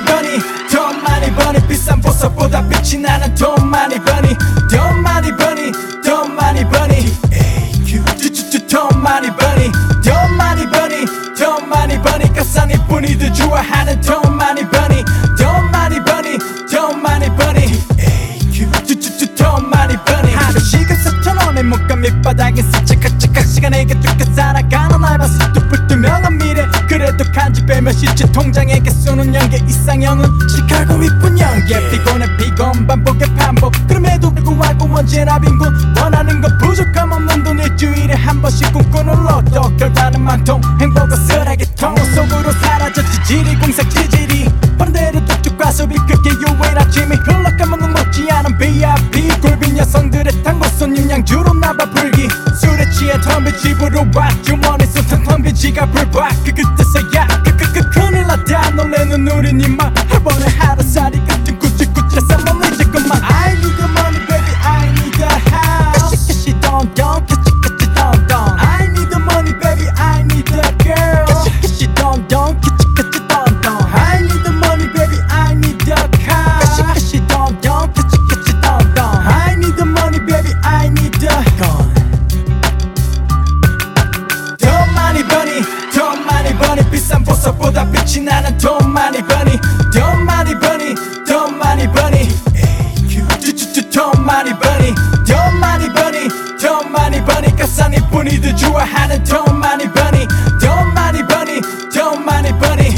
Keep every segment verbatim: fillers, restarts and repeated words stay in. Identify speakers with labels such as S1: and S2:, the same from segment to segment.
S1: 버니 돈 많이 버니 비싼 보석보다 빛이 나는 돈 많이 버니 돈 많이 버니 돈 많이 버니 돈 많이 버니 돈 많이 버니 돈 많이 버니 값싼 이쁜이들 좋아하는 돈 많이 버니 돈 많이 버니 돈 많이 버니 돈 많이 버니 하루 시급 사천 원에 몸값 밑바닥에 스치각치각 시간에게 쫓겨 살아가는 알바스 뚝불 투명한 미래 그래도 간지 빼면 시체 통장에게 쏘는 연계 이상형은 시카고 이쁜 연계 피곤해 피곤 반복의 반복 그럼에도 불구하고 언제나 빈곤 원하는 건 부족함 없는 돈 일주일에 한 번씩 꿈꾸는 로또 결과는 망통 행복은 쓰레기통 속으로 사라졌지 지리공사 지질이 바른 대로 쭉쭉 과소비 그게 유일 아침이 흘러가면 먹지 않은 비아이피 굴빈 여성들의 tango 손님양 주로 나봐 불기 술에 취해 텅빈 집으로 와 주머니 쏟은 텅빈 지갑을 봐 그 끝에서야 크크크 큰일 났다 놀래는 우리 님만 한 번에 하루살이 같은 구질구질해서 못 잊을 것만 I need the money baby I need the house 캐시 캐시 don't don't 캐시 캐시 don't don't I need the money baby I need the girl 캐시 캐시 don't don't 캐시 캐시 don't don't I need the money baby I need the car 캐시 캐시 don't don't 캐시 캐시 don't don't I need the money baby I need the gun 돈 많이 버니 돈 많이 버니 비싼 보석보다 빛이 나는 돈 많이 버니 돈 많이 버니 돈 많이 버니 돈 많이 버니 돈 많이 버니 돈 많이 버니 값싼 이쁜이들 좋아하는 돈 많이 버니 돈 많이 버니 돈 많이 버니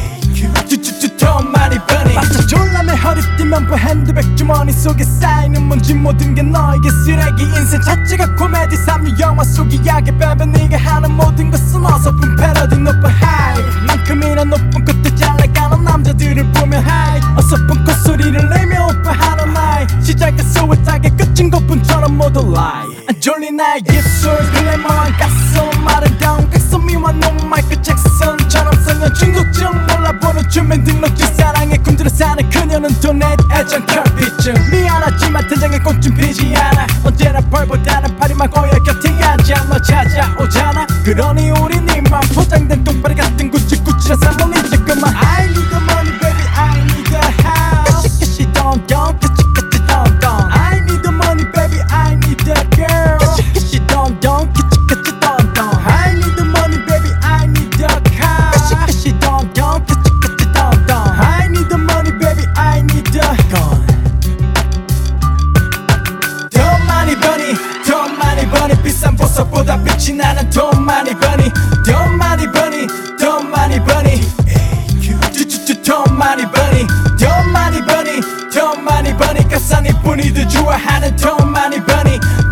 S1: 돈 많이 버니 바짝 졸라매 허리 뛰면 부 핸드백 주머니 속에 쌓이는 먼지 모든 게 너에게 쓰레기 인생 자체가 코미디 삼류 영화 속 이야기 빼면 네가 하는 모든 것은 어설픈 패러디 높은 하이 만큼이나 높은 끝에 잘 나가는 남자들을 보면 하이 어설픈 콧소리를 내며 오빠하는 나이 시작은 소울타게 끝인 것뿐처럼 모두 lie 안 졸린 나의 입술 글래머한 가슴 아름다운 각선미와 넌 마이클 잭슨처럼 성형 중독증 몰라보는 주민 등록증 사랑에 꿈들어 사는 그녀는 또 내 애정 결핍증 미안하지만 텐장에 꽃좀 피지 않아 언제나 벌보다는 파리만 고여 곁에 앉아 너 찾아오잖아 그러니 우린 이만 포장된 똥파리 같은 구질구질한 삶을 잊을 것만 I need the money baby I need the house 캐시 캐시 don't don't 캐시 캐시 don't don't I need the money baby I need the girl 캐시 캐시 don't don't 캐시 캐시 don't don't I need the money baby I need the car 캐시 캐시 don't don't 캐시 캐시 don't don't I need the money baby I need the gun 돈 많이 버니 돈 많이 버니 비싼 보석보다 빛이 나는 돈 많이 버니 돈 많이 버니 돈 많이 버니 돈 많이 버니 돈 많이 버니 돈 많이 버니 값싼 이쁜이들 좋아하는 돈 많이 버니